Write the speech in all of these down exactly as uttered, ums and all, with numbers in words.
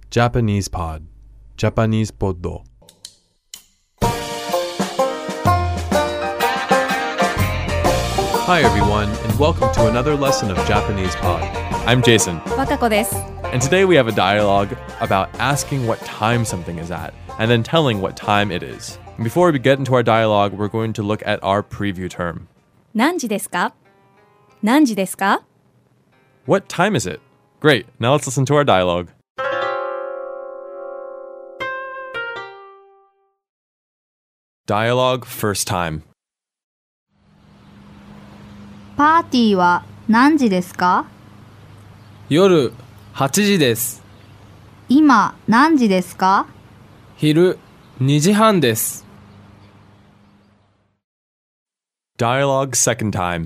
Japanese Pod, Japanese Poddo. Hi everyone, and welcome to another lesson of Japanese Pod. I'm Jason. Wakako desu. And today we have a dialogue about asking what time something is at, and then telling what time it is. And before we get into our dialogue, we're going to look at our preview term. 何時ですか?何時ですか? What time is it? Great, now let's listen to our dialogue. Dialogue first time. パーティーは何時ですか? 夜はちじです。 今何時ですか? 昼にじはんです。 Dialogue second time.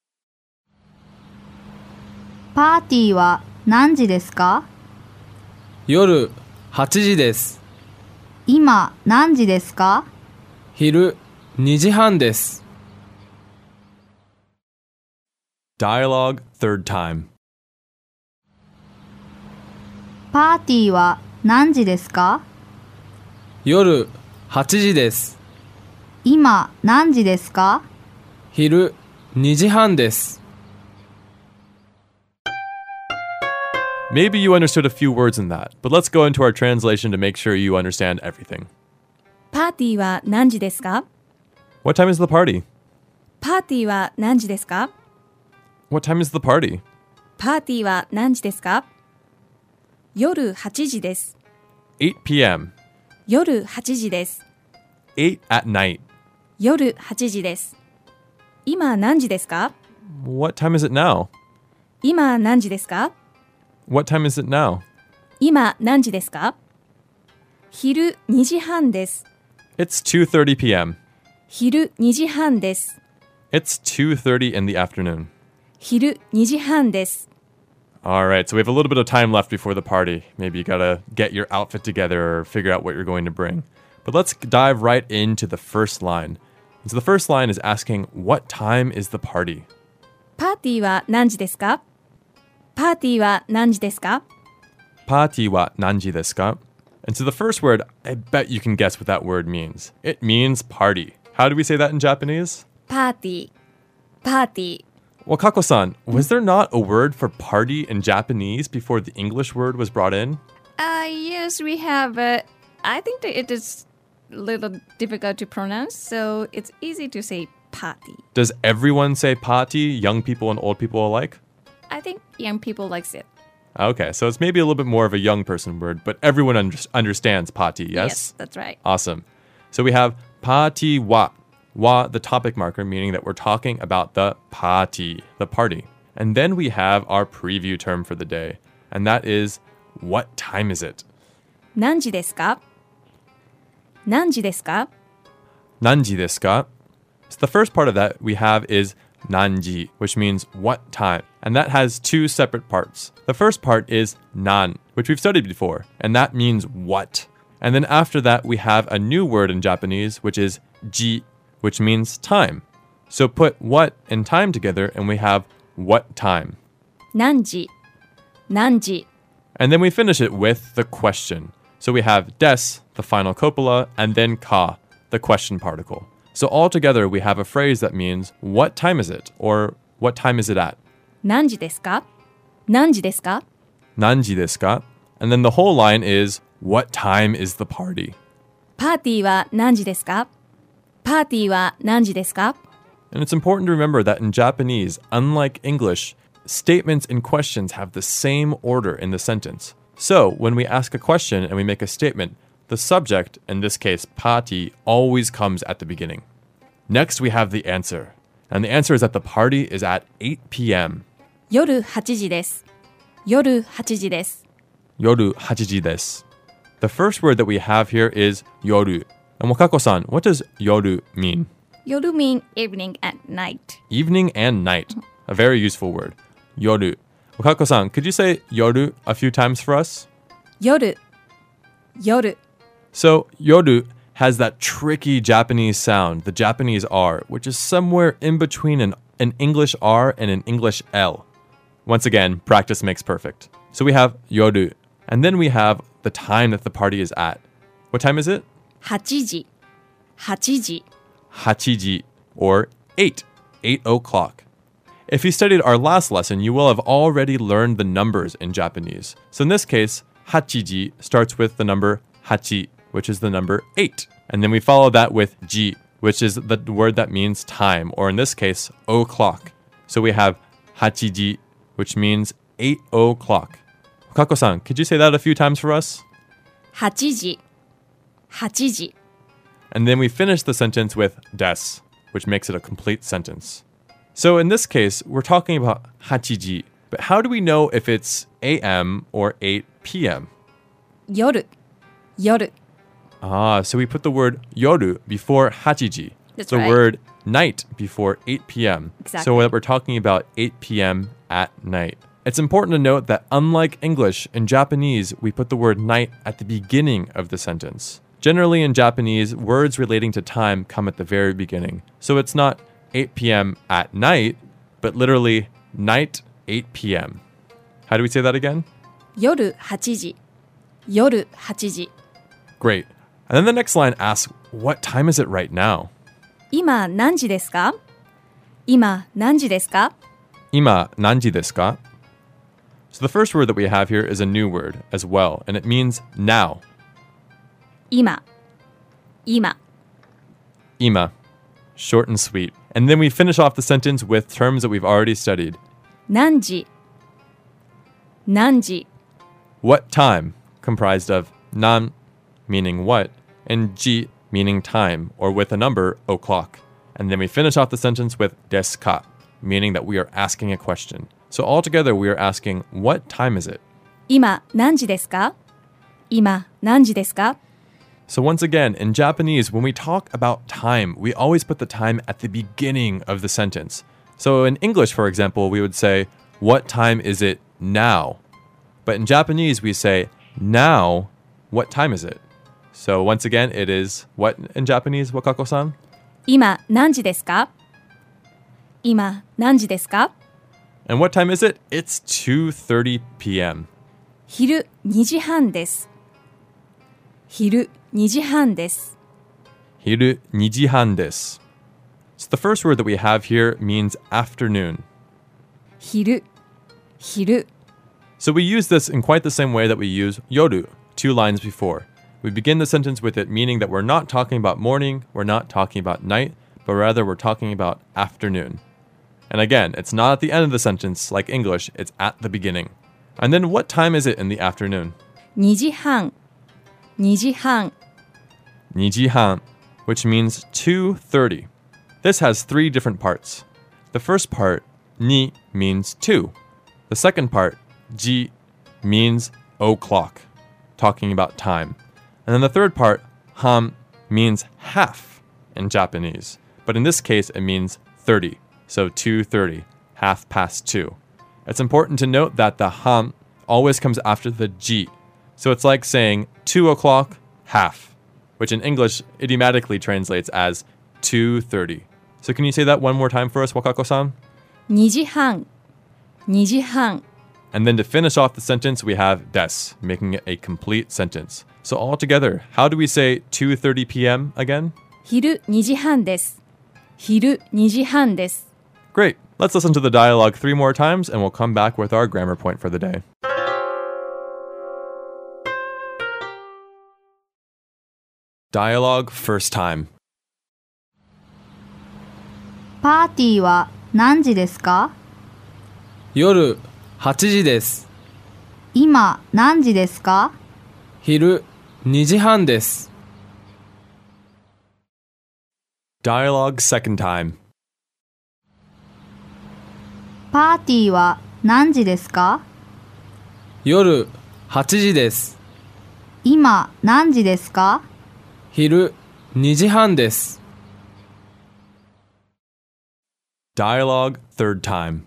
パーティーは何時ですか? 夜はちじです。 今何時ですか? 昼にじはんです。 Dialogue third time. パーティーは何時ですか? 夜はちじです。 今何時ですか? 昼にじはんです。 Maybe you understood a few words in that, but let's go into our translation to make sure you understand everything. パーティーは何時ですか? What time is the party? パーティーは何時ですか? What time is the party? パーティーは何時ですか? 夜はちじです。 eight p.m. 夜はちじです。 eight at night. 夜はちじです。今何時ですか? What time is it now? 今何時ですか? What time is it now? 今何時ですか? 昼にじはんです。 It's two thirty p.m. 昼にじはんです。 It's two thirty in the afternoon. 昼にじはんです。 Alright, so we have a little bit of time left before the party. Maybe you gotta get your outfit together or figure out what you're going to bring. But let's dive right into the first line. So the first line is asking, what time is the party? パーティーは何時ですか? パーティーは何時ですか? Party wa nanji desu ka? And so the first word, I bet you can guess what that word means. It means party. How do we say that in Japanese? パーティー、パーティー。 Wakako-san, was there not a word for party in Japanese before the English word was brought in? Uh, yes, we have, but I think that it is a little difficult to pronounce, so it's easy to say party. Does everyone say party, young people and old people alike? I think young people likes it. Okay, so it's maybe a little bit more of a young person word, but everyone un- understands party, yes? Yes, that's right. Awesome. So we have party wa. Wa, the topic marker, meaning that we're talking about the party, the party. And then we have our preview term for the day, and that is, what time is it? 何時ですか? 何時ですか? Nanji desu ka? So the first part of that we have is nanji, which means what time. And that has two separate parts. The first part is nan, which we've studied before, and that means what. And then after that, we have a new word in Japanese, which is ji, which means time. So put what and time together, and we have what time. 何時?何時? And then we finish it with the question. So we have des, the final copula, and then ka, the question particle. So all together, we have a phrase that means, what time is it? Or what time is it at? 何時ですか? 何時ですか? Nanji desu ka? And then the whole line is, what time is the party? パーティーは何時ですか? パーティーは何時ですか? And it's important to remember that in Japanese, unlike English, statements and questions have the same order in the sentence. So when we ask a question and we make a statement, the subject, in this case party, always comes at the beginning. Next, we have the answer. And the answer is that the party is at eight p.m. 夜はちじです。夜はちじです。 Yoru hachiji desu. The first word that we have here is yoru. And Wakako-san, what does yoru mean? 夜 mean evening at night. Evening and night. A very useful word. Yoru. Wakako-san, could you say yoru a few times for us? 夜、夜。 So, yoru has that tricky Japanese sound, the Japanese R, which is somewhere in between an, an English R and an English L. Once again, practice makes perfect. So we have yoru, And then we have the time that the party is at. What time is it? はちじ。はちじ。 はちじ, or eight, eight o'clock. If you studied our last lesson, you will have already learned the numbers in Japanese. So in this case, hachiji starts with the number hachi, which is the number eight. And then we follow that with ji, which is the word that means time, or in this case, o'clock. So we have hachiji, which means eight o'clock. Kako-san, could you say that a few times for us? はちじ。はちじ。 And then we finish the sentence with des, which makes it a complete sentence. So in this case, we're talking about hachiji, but how do we know if it's a m or eight p.m.? 夜。夜。 Ah, so we put the word yoru before hachiji. That's the right. word night before eight p.m. Exactly. So we're talking about eight p.m. at night. It's important to note that unlike English, in Japanese, we put the word night at the beginning of the sentence. Generally in Japanese, words relating to time come at the very beginning. So it's not eight p.m. at night, but literally night eight p.m. How do we say that again? 夜はちじ。夜はちじ。 Great. And then the next line asks, what time is it right now? 今何時ですか？今何時ですか？ Ima nanji desu ka? So the first word that we have here is a new word as well, and it means now. 今。今。 Ima. Short and sweet. And then we finish off the sentence with terms that we've already studied. 何時。何時。 What time? Comprised of nan, meaning what, and ji, meaning time, or with a number, o'clock. And then we finish off the sentence with desu ka, meaning that we are asking a question. So altogether, we are asking, what time is it? 今何時ですか？今何時ですか？ So once again, in Japanese, when we talk about time, we always put the time at the beginning of the sentence. So in English, for example, we would say, what time is it now? But in Japanese, we say, now, what time is it? So once again, it is what in Japanese, Wakako-san? 今何時ですか？今何時ですか？ And what time is it? It's two thirty p.m. 昼にじはんです。昼にじはんです。 Hiru ni ji han desu. So the first word that we have here means afternoon. 昼。昼。 So we use this in quite the same way that we use yoru, two lines before. We begin the sentence with it meaning that we're not talking about morning, we're not talking about night, but rather we're talking about afternoon. And again, it's not at the end of the sentence like English, it's at the beginning. And then what time is it in the afternoon? にじはん。にじはん。 ni ji han, which means two thirty. This has three different parts. The first part, ni, means two. The second part, ji, means o'clock, talking about time. And then the third part, han, means half in Japanese. But in this case, it means thirty. So two thirty, half past two. It's important to note that the han always comes after the ji. So it's like saying two o'clock, half, which in English idiomatically translates as two thirty. So can you say that one more time for us, Wakako-san? にじはん。にじはん。 And then to finish off the sentence, we have des, making it a complete sentence. So altogether, how do we say two thirty p.m. again? 昼にじはんです。昼にじはんです。 Great. Let's listen to the dialogue three more times and we'll come back with our grammar point for the day. Dialogue first time. パーティーは何時ですか？ 夜はちじです。 今何時ですか？ 昼にじはんです。 Dialogue second time. パーティーは何時ですか？ 夜はちじです。 今何時ですか？ 昼にじはんです。 Dialogue third time.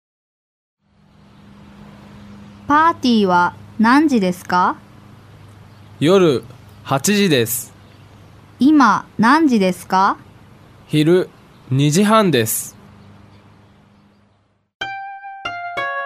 パーティーは何時ですか？ 夜はちじです。 今何時ですか？ 昼にじはんです。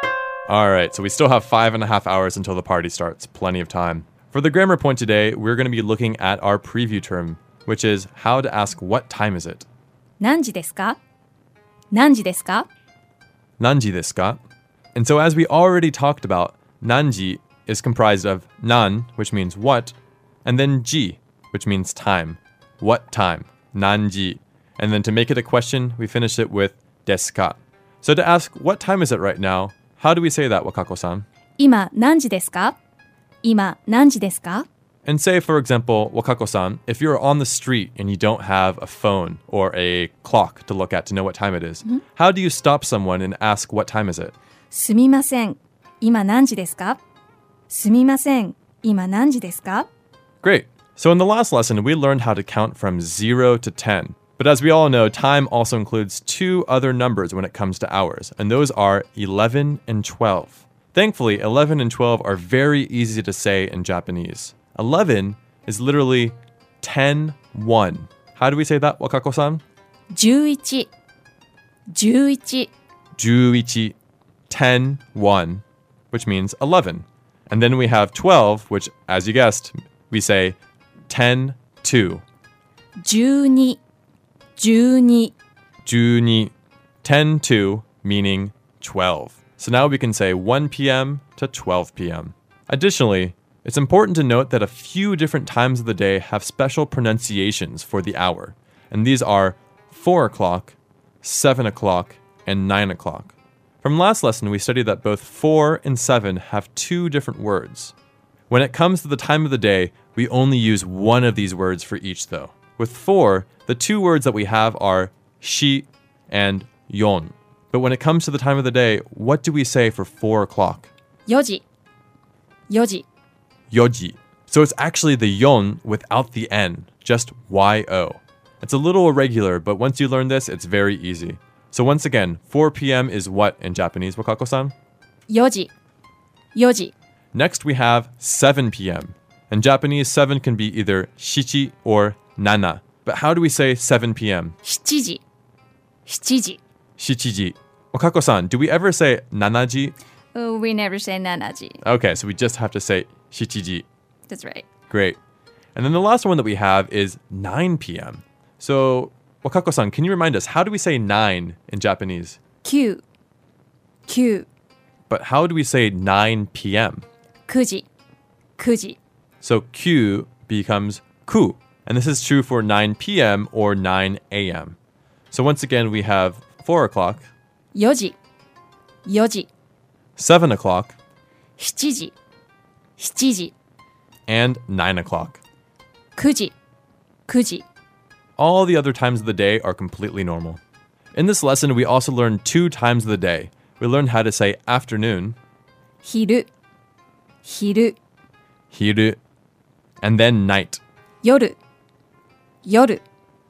All right, so we still have five and a half hours until the party starts. Plenty of time. For the grammar point today, we're going to be looking at our preview term, which is how to ask what time is it. 何時ですか?何時ですか? 何時ですか? And so as we already talked about, 何時 is comprised of 何, which means what, and then 時, which means time. What time? 何時. And then to make it a question, we finish it with ですか. So to ask what time is it right now, how do we say that, Wakako-san? 今何時ですか?今何時ですか? And say, for example, Wakako-san, if you're on the street and you don't have a phone or a clock to look at to know what time it is, mm-hmm. how do you stop someone and ask what time is it? すみません。今何時ですか?すみません。今何時ですか? Great. So in the last lesson, we learned how to count from zero to ten. But as we all know, time also includes two other numbers when it comes to hours, and those are eleven and twelve. Thankfully, eleven and twelve are very easy to say in Japanese. eleven is literally ten one. How do we say that, Wakako-san? 十一。十一。 十一. ten one, which means eleven. And then we have twelve, which, as you guessed, we say ten two. 十二。十二。 十二. ten two, meaning twelve. So now we can say one p.m. to twelve p.m. Additionally, it's important to note that a few different times of the day have special pronunciations for the hour. And these are four o'clock, seven o'clock, and nine o'clock. From last lesson, we studied that both four and seven have two different words. When it comes to the time of the day, we only use one of these words for each, though. With four, the two words that we have are shi and yon. But when it comes to the time of the day, what do we say for four o'clock? 四時。四時。 Yoji. So it's actually the yon without the n, just Y O. It's a little irregular, but once you learn this, it's very easy. So once again, four p.m. is what in Japanese, Wakako-san? 四時。四時。 Next, we have seven p.m. In Japanese, seven can be either shichi or nana. But how do we say seven p.m.? 七時。七時。 Shichiji. Wakako-san, do we ever say nanaji? Oh, we never say nanaji. Okay, so we just have to say shichiji. That's right. Great. And then the last one that we have is nine p.m. So, Wakako-san, can you remind us, how do we say nine in Japanese? 九。九。 But how do we say nine p.m.? 九時。九時。 So Q becomes ku. And this is true for nine p.m. or nine a.m. So once again, we have four o'clock, 四時。四時。 seven o'clock, 七時。七時。 and nine o'clock. 九時。九時。 All the other times of the day are completely normal. In this lesson, we also learned two times of the day. We learned how to say afternoon, 昼。昼。 hiru, and then night, 夜。夜。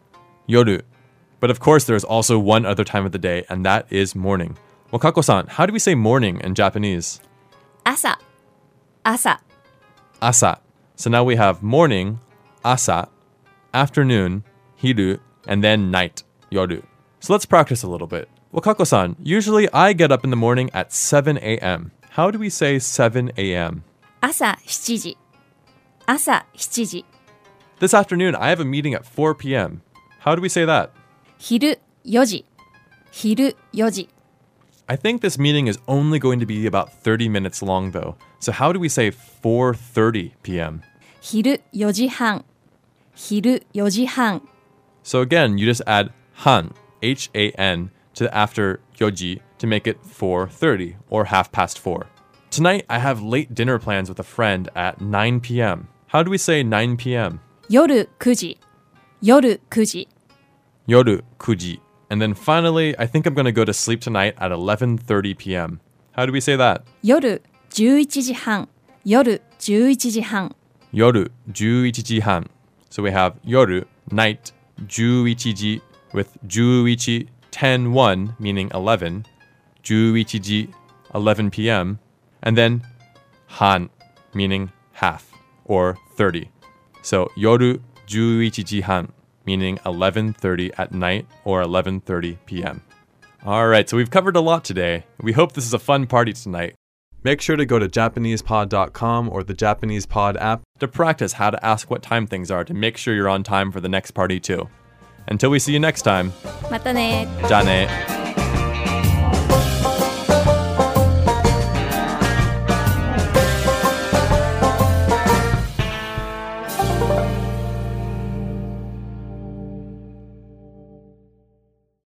yoru. But of course, there's also one other time of the day, and that is morning. Wakako-san, how do we say morning in Japanese? 朝。朝。 Asa. So now we have morning, asa, afternoon, hiru, and then night, yoru. So let's practice a little bit. Wakako-san, usually I get up in the morning at seven a.m. How do we say seven a.m.? 朝七時。朝七時。 This afternoon, I have a meeting at four p.m. How do we say that? 昼四時。昼四時。 I think this meeting is only going to be about thirty minutes long, though. So how do we say four thirty p.m.? 昼四時半。昼四時半。 So again, you just add han, H A N, to after yoji to make it four thirty, or half past four. Tonight, I have late dinner plans with a friend at nine p.m. How do we say nine p.m.? 夜九時。夜九時。 Yoru kuji. And then finally, I think I'm going to go to sleep tonight at eleven thirty p.m. How do we say that? 夜十一時半。夜十一時半。 Yoru juichi han. So we have yoru, night, juichi with juichi, ten one, meaning eleven, juichi, eleven p.m., and then han, meaning half, or thirty. So yoru juichi han, meaning eleven thirty at night or eleven thirty p.m. All right, so we've covered a lot today. We hope this is a fun party tonight. Make sure to go to Japanese pod dot com or the Japanese Pod app to practice how to ask what time things are to make sure you're on time for the next party too. Until we see you next time, またね。 じゃあね。